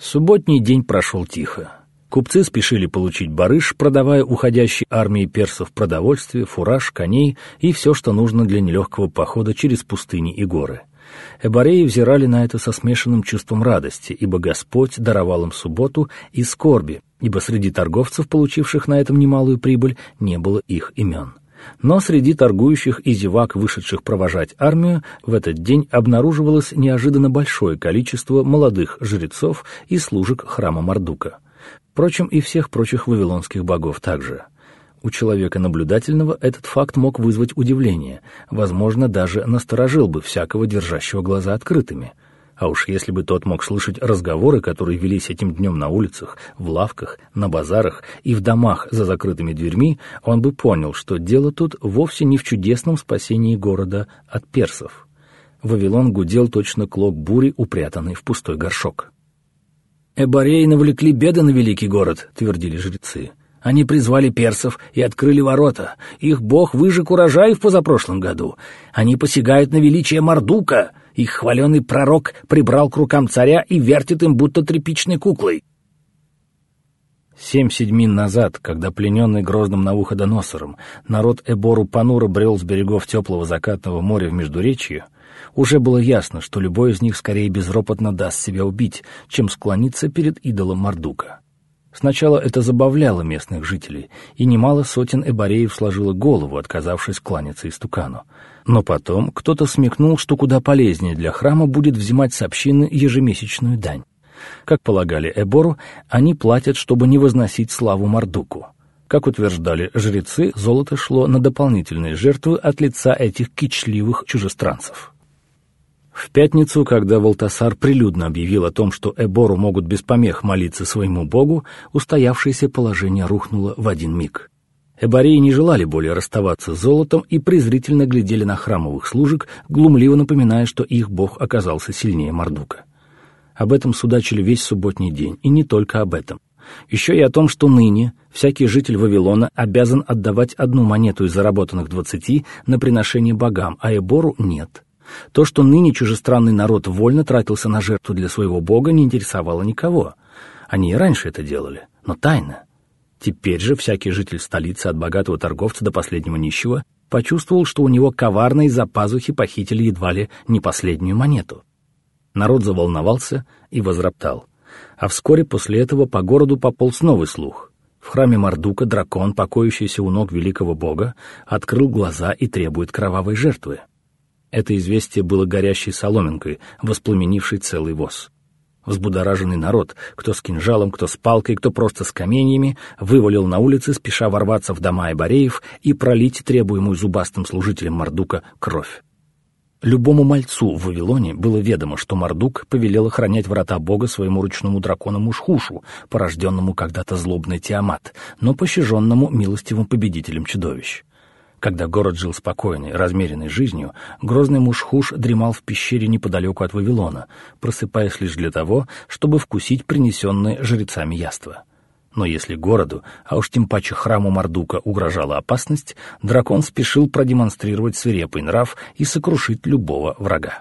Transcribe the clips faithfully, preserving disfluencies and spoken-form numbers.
Субботний день прошел тихо. Купцы спешили получить барыш, продавая уходящей армии персов продовольствие, фураж, коней и все, что нужно для нелегкого похода через пустыни и горы. Эбореи взирали на это со смешанным чувством радости, ибо Господь даровал им субботу, и скорби, ибо среди торговцев, получивших на этом немалую прибыль, не было их имен. Но среди торгующих и зевак, вышедших провожать армию, в этот день обнаруживалось неожиданно большое количество молодых жрецов и служек храма Мардука. Впрочем, и всех прочих вавилонских богов также. У человека наблюдательного этот факт мог вызвать удивление, возможно, даже насторожил бы всякого, держащего глаза открытыми. А уж если бы тот мог слышать разговоры, которые велись этим днем на улицах, в лавках, на базарах и в домах за закрытыми дверьми, он бы понял, что дело тут вовсе не в чудесном спасении города от персов. Вавилон гудел точно клок бури, упрятанный в пустой горшок. «Эбореи навлекли беды на великий город», — твердили жрецы. «Они призвали персов и открыли ворота. Их бог выжег урожай в позапрошлом году. Они посягают на величие Мардука. Их хваленый пророк прибрал к рукам царя и вертит им будто тряпичной куклой». Семь седьмин назад, когда плененный грозным Навуходоносором народ Эбору понуро брел с берегов теплого закатного моря в Междуречье, уже было ясно, что любой из них скорее безропотно даст себя убить, чем склониться перед идолом Мардука. Сначала это забавляло местных жителей, и немало сотен эбореев сложило голову, отказавшись кланяться истукану. Но потом кто-то смекнул, что куда полезнее для храма будет взимать с общины ежемесячную дань. Как полагали Эбору, они платят, чтобы не возносить славу Мардуку. Как утверждали жрецы, золото шло на дополнительные жертвы от лица этих кичливых чужестранцев. В пятницу, когда Валтасар прилюдно объявил о том, что Эбору могут без помех молиться своему богу, устоявшееся положение рухнуло в один миг. Эбореи не желали более расставаться с золотом и презрительно глядели на храмовых служек, глумливо напоминая, что их бог оказался сильнее Мардука. Об этом судачили весь субботний день, и не только об этом. Еще и о том, что ныне всякий житель Вавилона обязан отдавать одну монету из заработанных двадцати на приношение богам, а Эбору нет. То, что ныне чужестранный народ вольно тратился на жертву для своего бога, не интересовало никого. Они и раньше это делали, но тайно. Теперь же всякий житель столицы, от богатого торговца до последнего нищего, почувствовал, что у него коварно из-за пазухи похитили едва ли не последнюю монету. Народ заволновался и возроптал. А вскоре после этого по городу пополз новый слух. В храме Мардука дракон, покоящийся у ног великого бога, открыл глаза и требует кровавой жертвы. Это известие было горящей соломинкой, воспламенившей целый воз. Взбудораженный народ, кто с кинжалом, кто с палкой, кто просто с каменьями, вывалил на улицы, спеша ворваться в дома эбореев и пролить требуемую зубастым служителем Мардука кровь. Любому мальцу в Вавилоне было ведомо, что Мардук повелел охранять врата бога своему ручному дракону Мушхушу, порожденному когда-то злобной Тиамат, но пощаженному милостивым победителем чудовищ. Когда город жил спокойной, размеренной жизнью, грозный Мушхуш дремал в пещере неподалеку от Вавилона, просыпаясь лишь для того, чтобы вкусить принесенное жрецами яство. Но если городу, а уж тем паче храму Мардука, угрожала опасность, дракон спешил продемонстрировать свирепый нрав и сокрушить любого врага.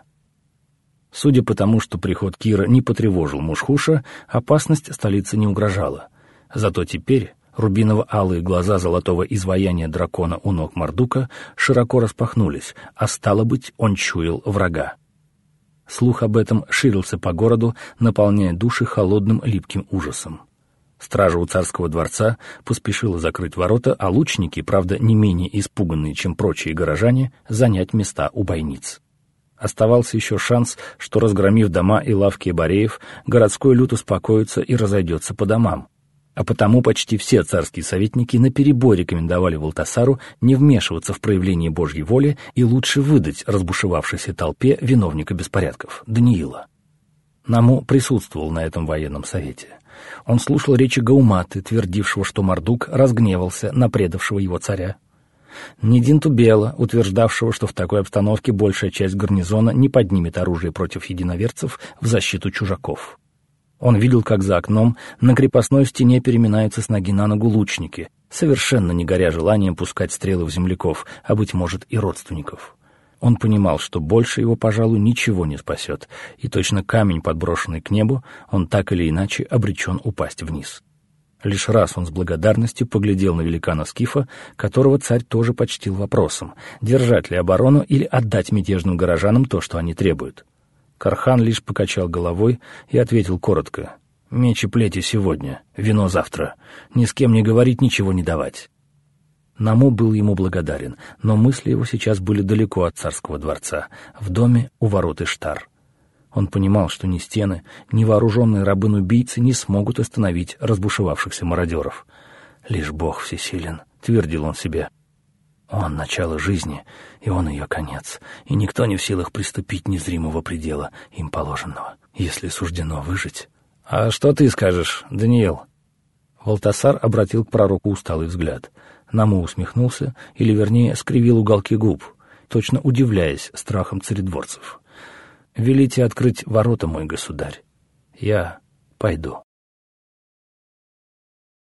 Судя по тому, что приход Кира не потревожил Мушхуша, опасность столице не угрожала. Зато теперь рубиново-алые глаза золотого изваяния дракона у ног Мардука широко распахнулись, а стало быть, он чуял врага. Слух об этом ширился по городу, наполняя души холодным липким ужасом. Стража у царского дворца поспешила закрыть ворота, а лучники, правда, не менее испуганные, чем прочие горожане, занять места у бойниц. Оставался еще шанс, что, разгромив дома и лавки эбореев, городской люд успокоится и разойдется по домам. А потому почти все царские советники наперебой рекомендовали Валтасару не вмешиваться в проявление Божьей воли и лучше выдать разбушевавшейся толпе виновника беспорядков, Даниила. Наму присутствовал на этом военном совете. Он слушал речи Гауматы, твердившего, что Мардук разгневался на предавшего его царя. Нидинтубела, утверждавшего, что в такой обстановке большая часть гарнизона не поднимет оружие против единоверцев в защиту чужаков. Он видел, как за окном на крепостной стене переминаются с ноги на ногу лучники, совершенно не горя желанием пускать стрелы в земляков, а, быть может, и родственников. Он понимал, что больше его, пожалуй, ничего не спасет, и точно камень, подброшенный к небу, он так или иначе обречен упасть вниз. Лишь раз он с благодарностью поглядел на великана Скифа, которого царь тоже почтил вопросом, держать ли оборону или отдать мятежным горожанам то, что они требуют. Кархан лишь покачал головой и ответил коротко: «Меч и плети сегодня, вино завтра. Ни с кем не говорить, ничего не давать». Наму был ему благодарен, но мысли его сейчас были далеко от царского дворца, в доме у ворот Иштар. Он понимал, что ни стены, ни вооруженные рабын-убийцы не смогут остановить разбушевавшихся мародеров. «Лишь Бог всесилен», — твердил он себе. «Он — начало жизни, и он — ее конец, и никто не в силах приступить незримого предела, им положенного, если суждено выжить». «А что ты скажешь, Даниил?» Валтасар обратил к пророку усталый взгляд. Наму усмехнулся, или, вернее, скривил уголки губ, точно удивляясь страхом царедворцев. «Велите открыть ворота, мой государь. Я пойду».